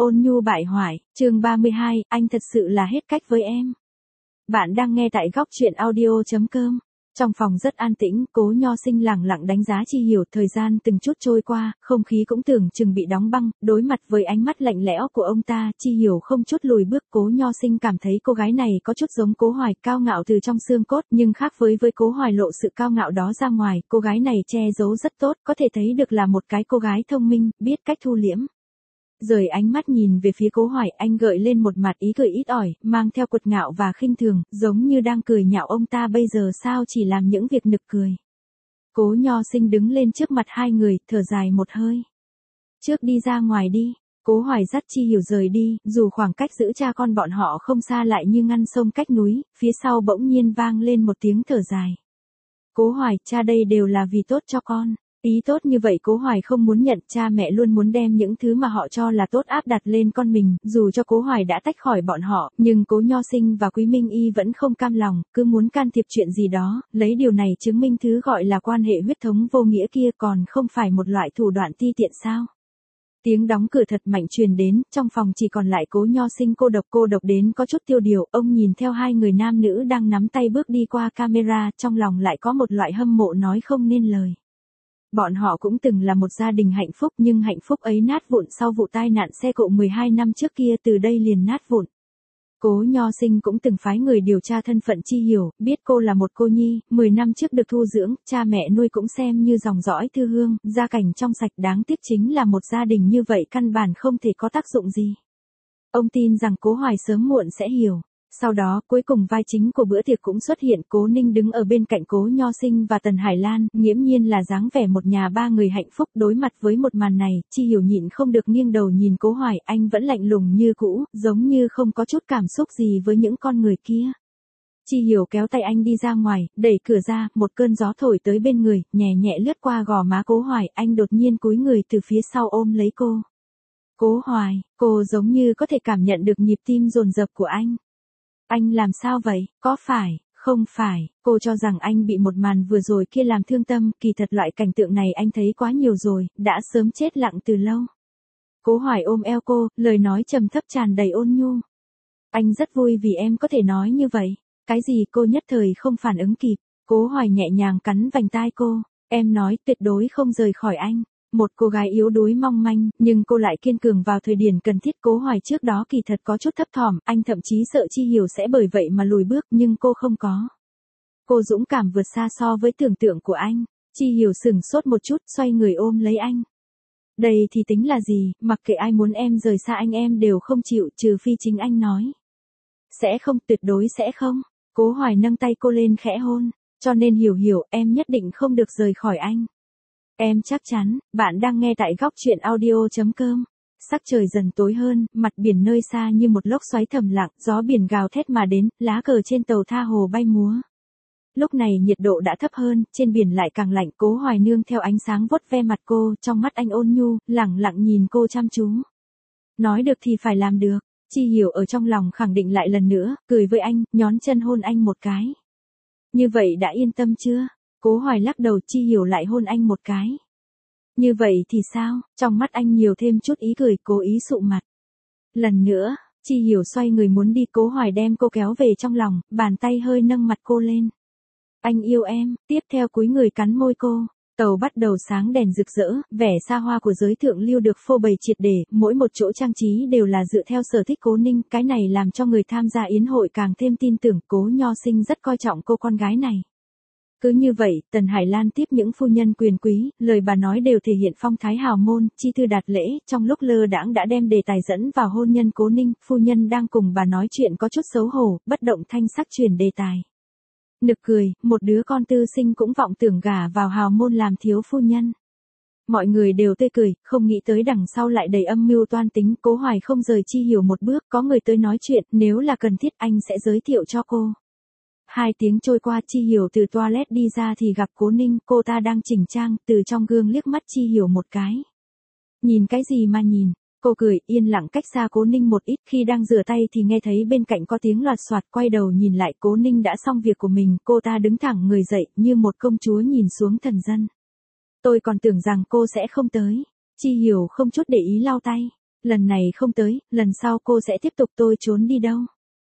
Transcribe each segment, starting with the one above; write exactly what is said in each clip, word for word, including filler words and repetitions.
Ôn nhu bại hoại, chương ba mươi hai, anh thật sự là hết cách với em. Bạn đang nghe tại góc truyện audio chấm com. Trong phòng rất an tĩnh, Cố Nho Sinh lẳng lặng đánh giá Chi Hiểu, thời gian từng chút trôi qua, không khí cũng tưởng chừng bị đóng băng, đối mặt với ánh mắt lạnh lẽo của ông ta, Chi Hiểu không chút lùi bước. Cố Nho Sinh cảm thấy cô gái này có chút giống Cố Hoài, cao ngạo từ trong xương cốt, nhưng khác với với Cố Hoài lộ sự cao ngạo đó ra ngoài, cô gái này che giấu rất tốt, có thể thấy được là một cái cô gái thông minh, biết cách thu liễm. Rời ánh mắt nhìn về phía Cố Hoài, anh gợi lên một mặt ý cười ít ỏi, mang theo cuột ngạo và khinh thường, giống như đang cười nhạo ông ta bây giờ sao chỉ làm những việc nực cười. Cố Nho Sinh đứng lên trước mặt hai người, thở dài một hơi. Trước đi ra ngoài đi. Cố Hoài dắt Chi Hiểu rời đi, dù khoảng cách giữ cha con bọn họ không xa lại như ngăn sông cách núi, phía sau bỗng nhiên vang lên một tiếng thở dài. Cố Hoài, cha đây đều là vì tốt cho con. Ý tốt như vậy Cố Hoài không muốn nhận, cha mẹ luôn muốn đem những thứ mà họ cho là tốt áp đặt lên con mình, dù cho Cố Hoài đã tách khỏi bọn họ, nhưng Cố Nho Sinh và Quý Minh Y vẫn không cam lòng, cứ muốn can thiệp chuyện gì đó, lấy điều này chứng minh thứ gọi là quan hệ huyết thống vô nghĩa kia còn không phải một loại thủ đoạn ti tiện sao. Tiếng đóng cửa thật mạnh truyền đến, trong phòng chỉ còn lại Cố Nho Sinh cô độc cô độc đến có chút tiêu điều, ông nhìn theo hai người nam nữ đang nắm tay bước đi qua camera, trong lòng lại có một loại hâm mộ nói không nên lời. Bọn họ cũng từng là một gia đình hạnh phúc, nhưng hạnh phúc ấy nát vụn sau vụ tai nạn xe cộ mười hai năm trước kia, từ đây liền nát vụn. Cố Nho Sinh cũng từng phái người điều tra thân phận Chi Hiểu, biết cô là một cô nhi, mười năm trước được thu dưỡng, cha mẹ nuôi cũng xem như dòng dõi thư hương, gia cảnh trong sạch, đáng tiếc chính là một gia đình như vậy căn bản không thể có tác dụng gì. Ông tin rằng Cố Hoài sớm muộn sẽ hiểu. Sau đó, cuối cùng vai chính của bữa tiệc cũng xuất hiện, Cố Ninh đứng ở bên cạnh Cố Nho Sinh và Tần Hải Lan, nghiễm nhiên là dáng vẻ một nhà ba người hạnh phúc. Đối mặt với một màn này, Chi Hiểu nhịn không được nghiêng đầu nhìn Cố Hoài, anh vẫn lạnh lùng như cũ, giống như không có chút cảm xúc gì với những con người kia. Chi Hiểu kéo tay anh đi ra ngoài, đẩy cửa ra, một cơn gió thổi tới bên người, nhẹ nhẹ lướt qua gò má Cố Hoài, anh đột nhiên cúi người từ phía sau ôm lấy cô. Cố Hoài, cô giống như có thể cảm nhận được nhịp tim dồn dập của anh. Anh làm sao vậy, có phải, không phải, cô cho rằng anh bị một màn vừa rồi kia làm thương tâm, kỳ thật loại cảnh tượng này anh thấy quá nhiều rồi, đã sớm chết lặng từ lâu. Cố Hoài ôm eo cô, lời nói trầm thấp tràn đầy ôn nhu. Anh rất vui vì em có thể nói như vậy. Cái gì? Cô nhất thời không phản ứng kịp. Cố Hoài nhẹ nhàng cắn vành tai cô, em nói tuyệt đối không rời khỏi anh. Một cô gái yếu đuối mong manh, nhưng cô lại kiên cường vào thời điểm cần thiết. Cố Hoài trước đó kỳ thật có chút thấp thỏm, anh thậm chí sợ Chi Hiểu sẽ bởi vậy mà lùi bước, nhưng cô không có. Cô dũng cảm vượt xa so với tưởng tượng của anh. Chi Hiểu sửng sốt một chút, xoay người ôm lấy anh. Đây thì tính là gì, mặc kệ ai muốn em rời xa anh em đều không chịu, trừ phi chính anh nói. Sẽ không, tuyệt đối sẽ không. Cố Hoài nâng tay cô lên khẽ hôn, cho nên Hiểu Hiểu, em nhất định không được rời khỏi anh. Em chắc chắn. Bạn đang nghe tại góc truyện audio chấm com. Sắc trời dần tối hơn, mặt biển nơi xa như một lốc xoáy thầm lặng, gió biển gào thét mà đến, lá cờ trên tàu tha hồ bay múa. Lúc này nhiệt độ đã thấp hơn, trên biển lại càng lạnh. Cố Hoài nương theo ánh sáng vuốt ve mặt cô, trong mắt anh ôn nhu, lẳng lặng nhìn cô chăm chú. Nói được thì phải làm được. Chi Hiểu ở trong lòng khẳng định lại lần nữa, cười với anh, nhón chân hôn anh một cái. Như vậy đã yên tâm chưa? Cố Hoài lắc đầu. Chi Hiểu lại hôn anh một cái. Như vậy thì sao? Trong mắt anh nhiều thêm chút ý cười, cố ý sụ mặt. Lần nữa, Chi Hiểu xoay người muốn đi, Cố Hoài đem cô kéo về trong lòng, bàn tay hơi nâng mặt cô lên. Anh yêu em, tiếp theo cúi người cắn môi cô. Tàu bắt đầu sáng đèn rực rỡ, vẻ xa hoa của giới thượng lưu được phô bày triệt để, mỗi một chỗ trang trí đều là dựa theo sở thích Cố Ninh, cái này làm cho người tham gia yến hội càng thêm tin tưởng. Cố Nho Sinh rất coi trọng cô con gái này. Cứ như vậy, Tần Hải Lan tiếp những phu nhân quyền quý, lời bà nói đều thể hiện phong thái hào môn, chi thư đạt lễ, trong lúc lơ đãng đã đem đề tài dẫn vào hôn nhân Cố Ninh, phu nhân đang cùng bà nói chuyện có chút xấu hổ, bất động thanh sắc chuyển đề tài. Nực cười, một đứa con tư sinh cũng vọng tưởng gả vào hào môn làm thiếu phu nhân. Mọi người đều tươi cười, không nghĩ tới đằng sau lại đầy âm mưu toan tính. Cố Hoài không rời Chi Hiểu một bước, có người tới nói chuyện, nếu là cần thiết anh sẽ giới thiệu cho cô. Hai tiếng trôi qua, Chi Hiểu từ toilet đi ra thì gặp Cố Ninh, cô ta đang chỉnh trang, từ trong gương liếc mắt Chi Hiểu một cái. Nhìn cái gì mà nhìn? Cô cười, yên lặng cách xa Cố Ninh một ít, khi đang rửa tay thì nghe thấy bên cạnh có tiếng loạt soạt, quay đầu nhìn lại, Cố Ninh đã xong việc của mình, cô ta đứng thẳng người dậy, như một công chúa nhìn xuống thần dân. Tôi còn tưởng rằng cô sẽ không tới. Chi Hiểu không chút để ý lau tay. Lần này không tới, lần sau cô sẽ tiếp tục tôi trốn đi đâu.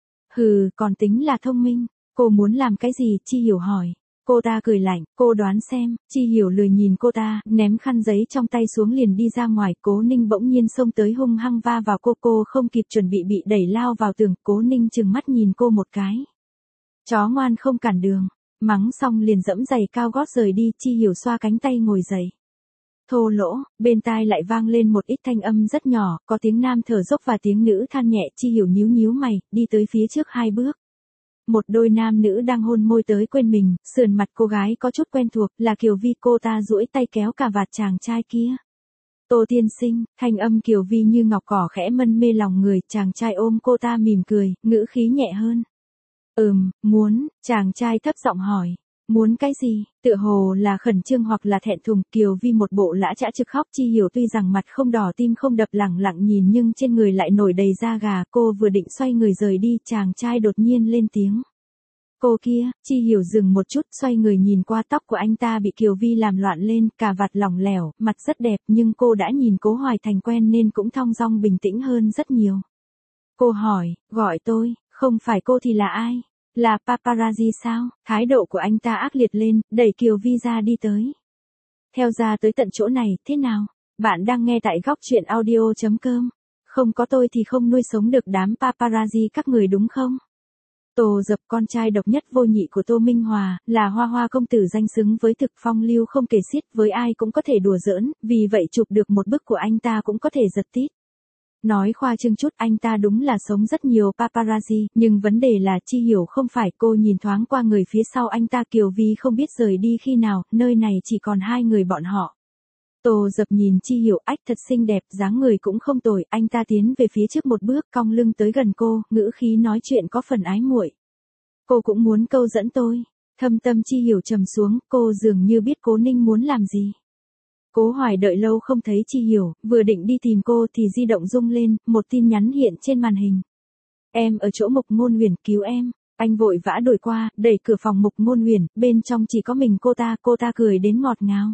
Hừ, còn tính là thông minh. Cô muốn làm cái gì, Chi Hiểu hỏi. Cô ta cười lạnh, cô đoán xem, Chi Hiểu lười nhìn cô ta, ném khăn giấy trong tay xuống liền đi ra ngoài. Cố Ninh bỗng nhiên xông tới hung hăng va vào cô, cô không kịp chuẩn bị bị đẩy lao vào tường. Cố Ninh trừng mắt nhìn cô một cái. Chó ngoan không cản đường, mắng xong liền dẫm giày cao gót rời đi. Chi Hiểu xoa cánh tay ngồi dậy. Thô lỗ, bên tai lại vang lên một ít thanh âm rất nhỏ, có tiếng nam thở dốc và tiếng nữ than nhẹ. Chi Hiểu nhíu nhíu mày, đi tới phía trước hai bước. Một đôi nam nữ đang hôn môi tới quên mình, sườn mặt cô gái có chút quen thuộc, là Kiều Vi. Cô ta duỗi tay kéo cà vạt chàng trai kia. Tô tiên sinh, thanh âm Kiều Vi như ngọc cỏ khẽ mân mê lòng người. Chàng trai ôm cô ta mỉm cười, ngữ khí nhẹ hơn. Ừm, muốn, chàng trai thấp giọng hỏi. Muốn cái gì? Tựa hồ là khẩn trương hoặc là thẹn thùng. Kiều Vi một bộ lã chã trực khóc. Chi Hiểu tuy rằng mặt không đỏ tim không đập lẳng lặng nhìn nhưng trên người lại nổi đầy da gà. Cô vừa định xoay người rời đi, chàng trai đột nhiên lên tiếng. Cô kia, Chi Hiểu dừng một chút, xoay người nhìn qua. Tóc của anh ta bị Kiều Vi làm loạn lên, cà vạt lỏng lẻo, mặt rất đẹp nhưng cô đã nhìn Cố Hoài thành quen nên cũng thong dong bình tĩnh hơn rất nhiều. Cô hỏi, gọi tôi, không phải cô thì là ai? Là paparazzi sao? Thái độ của anh ta ác liệt lên, đẩy Kiều Vi ra đi tới. Theo ra tới tận chỗ này, thế nào? Bạn đang nghe tại góc truyện audio chấm com. Không có tôi thì không nuôi sống được đám paparazzi các người đúng không? Tô Dập, con trai độc nhất vô nhị của Tô Minh Hòa, là hoa hoa công tử danh xứng với thực, phong lưu không kể xiết, với ai cũng có thể đùa giỡn, vì vậy chụp được một bức của anh ta cũng có thể giật tít. Nói khoa trương chút, anh ta đúng là sống rất nhiều paparazzi, nhưng vấn đề là Chi Hiểu không phải. Cô nhìn thoáng qua người phía sau anh ta. Kiều Vi không biết rời đi khi nào, nơi này chỉ còn hai người bọn họ. Tô Dập nhìn Chi Hiểu, ách thật xinh đẹp, dáng người cũng không tồi. Anh ta tiến về phía trước một bước, cong lưng tới gần cô, ngữ khí nói chuyện có phần ái muội. Cô cũng muốn câu dẫn tôi. Thâm tâm Chi Hiểu trầm xuống, cô dường như biết Cố Ninh muốn làm gì. Cố Hoài đợi lâu không thấy Chi Hiểu, vừa định đi tìm cô thì di động rung lên, một tin nhắn hiện trên màn hình. Em ở chỗ Mục Ngôn Huyền, cứu em. Anh vội vã đổi qua, đẩy cửa phòng Mục Ngôn Huyền, bên trong chỉ có mình cô ta. Cô ta cười đến ngọt ngào.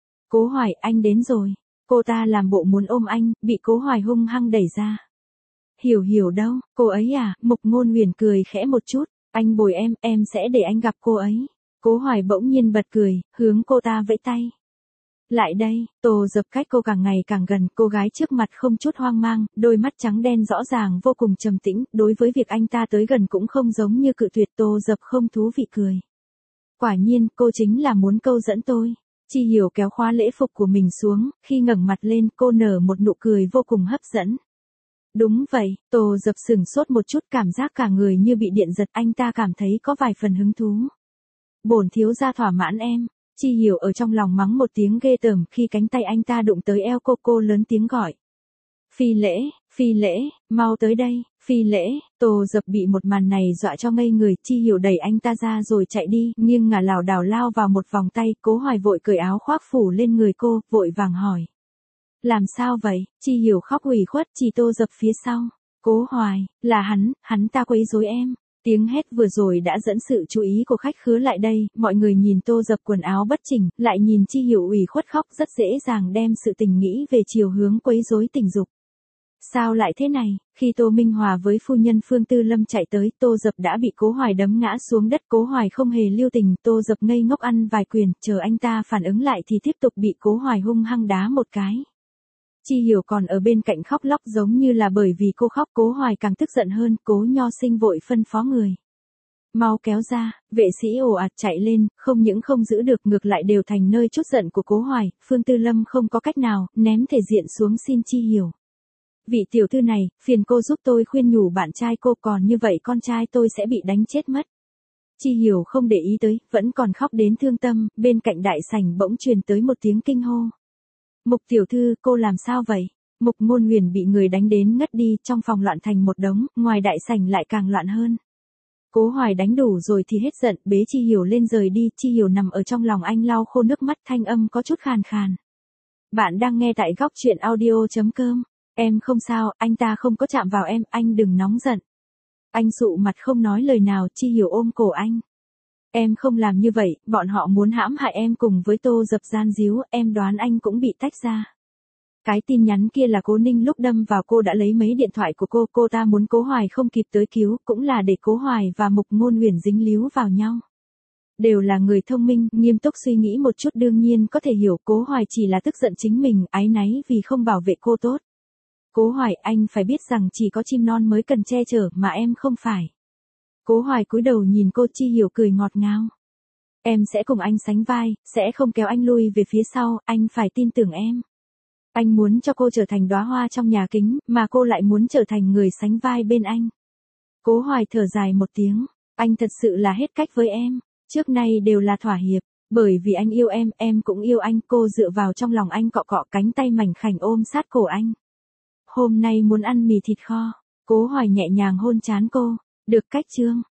Cố Hoài, anh đến rồi. Cô ta làm bộ muốn ôm anh, bị Cố Hoài hung hăng đẩy ra. Hiểu Hiểu đâu, cô ấy à? Mục Ngôn Huyền cười khẽ một chút. Anh bồi em, em sẽ để anh gặp cô ấy. Cố Hoài bỗng nhiên bật cười, hướng cô ta vẫy tay. Lại đây. Tô Dập cách cô càng ngày càng gần. Cô gái trước mặt không chút hoang mang, đôi mắt trắng đen rõ ràng vô cùng trầm tĩnh. Đối với việc anh ta tới gần cũng không giống như cự tuyệt. Tô Dập không thú vị cười. Quả nhiên, cô chính là muốn câu dẫn tôi. Chi Hiểu kéo khóa lễ phục của mình xuống, khi ngẩng mặt lên cô nở một nụ cười vô cùng hấp dẫn. Đúng vậy. Tô Dập sửng sốt một chút, cảm giác cả người như bị điện giật. Anh ta cảm thấy có vài phần hứng thú. Bổn thiếu gia thỏa mãn em. Chi Hiểu ở trong lòng mắng một tiếng ghê tởm khi cánh tay anh ta đụng tới eo cô. Cô lớn tiếng gọi. Phi Lễ, Phi Lễ, mau tới đây. Phi Lễ. Tô Dập bị một màn này dọa cho ngây người. Chi Hiểu đẩy anh ta ra rồi chạy đi, nghiêng ngả lảo đảo lao vào một vòng tay. Cố Hoài vội cởi áo khoác phủ lên người cô, vội vàng hỏi. Làm sao vậy? Chi Hiểu khóc ủy khuất chỉ Tô Dập phía sau. Cố Hoài, là hắn, hắn ta quấy rối em. Tiếng hét vừa rồi đã dẫn sự chú ý của khách khứa lại đây. Mọi người nhìn Tô Dập quần áo bất chỉnh, lại nhìn Chi Hiểu ủy khuất khóc, rất dễ dàng đem sự tình nghĩ về chiều hướng quấy rối tình dục. Sao lại thế này? Khi Tô Minh Hòa với phu nhân Phương Tư Lâm chạy tới, Tô Dập đã bị Cố Hoài đấm ngã xuống đất. Cố Hoài không hề lưu tình, Tô Dập ngây ngốc ăn vài quyền, chờ anh ta phản ứng lại thì tiếp tục bị Cố Hoài hung hăng đá một cái. Chi Hiểu còn ở bên cạnh khóc lóc giống như là bởi vì cô khóc. Cố Hoài càng tức giận hơn. Cố Nho Sinh vội phân phó người. Mau kéo ra. Vệ sĩ ồ ạt chạy lên, không những không giữ được ngược lại đều thành nơi trút giận của Cố Hoài. Phương Tư Lâm không có cách nào, ném thể diện xuống xin Chi Hiểu. Vị tiểu thư này, phiền cô giúp tôi khuyên nhủ bạn trai cô, còn như vậy con trai tôi sẽ bị đánh chết mất. Chi Hiểu không để ý tới, vẫn còn khóc đến thương tâm. Bên cạnh đại sảnh bỗng truyền tới một tiếng kinh hô. Mục tiểu thư, cô làm sao vậy? Mục Ngôn Huyền bị người đánh đến ngất đi, trong phòng loạn thành một đống, ngoài đại sảnh lại càng loạn hơn. Cố Hoài đánh đủ rồi thì hết giận, bế Chi Hiểu lên rời đi. Chi Hiểu nằm ở trong lòng anh lau khô nước mắt, thanh âm có chút khàn khàn. Bạn đang nghe tại góc truyện audio chấm com. Em không sao, anh ta không có chạm vào em, anh đừng nóng giận. Anh sụ mặt không nói lời nào. Chi Hiểu ôm cổ anh. Em không làm như vậy, bọn họ muốn hãm hại em cùng với Tô Dập gian díu, em đoán anh cũng bị tách ra. Cái tin nhắn kia là Cố Ninh lúc đâm vào cô đã lấy mấy điện thoại của cô, cô ta muốn Cố Hoài không kịp tới cứu, cũng là để Cố Hoài và Mục Ngôn Huyền dính líu vào nhau. Đều là người thông minh, nghiêm túc suy nghĩ một chút đương nhiên có thể hiểu Cố Hoài chỉ là tức giận chính mình, áy náy vì không bảo vệ cô tốt. Cố Hoài, anh phải biết rằng chỉ có chim non mới cần che chở mà em không phải. Cố Hoài cúi đầu nhìn cô, Chi Hiểu cười ngọt ngào. Em sẽ cùng anh sánh vai, sẽ không kéo anh lui về phía sau, anh phải tin tưởng em. Anh muốn cho cô trở thành đóa hoa trong nhà kính, mà cô lại muốn trở thành người sánh vai bên anh. Cố Hoài thở dài một tiếng, anh thật sự là hết cách với em, trước nay đều là thỏa hiệp, bởi vì anh yêu em, em cũng yêu anh, cô dựa vào trong lòng anh cọ cọ cánh tay mảnh khảnh ôm sát cổ anh. Hôm nay muốn ăn mì thịt kho, Cố Hoài nhẹ nhàng hôn trán cô, được cách Trương.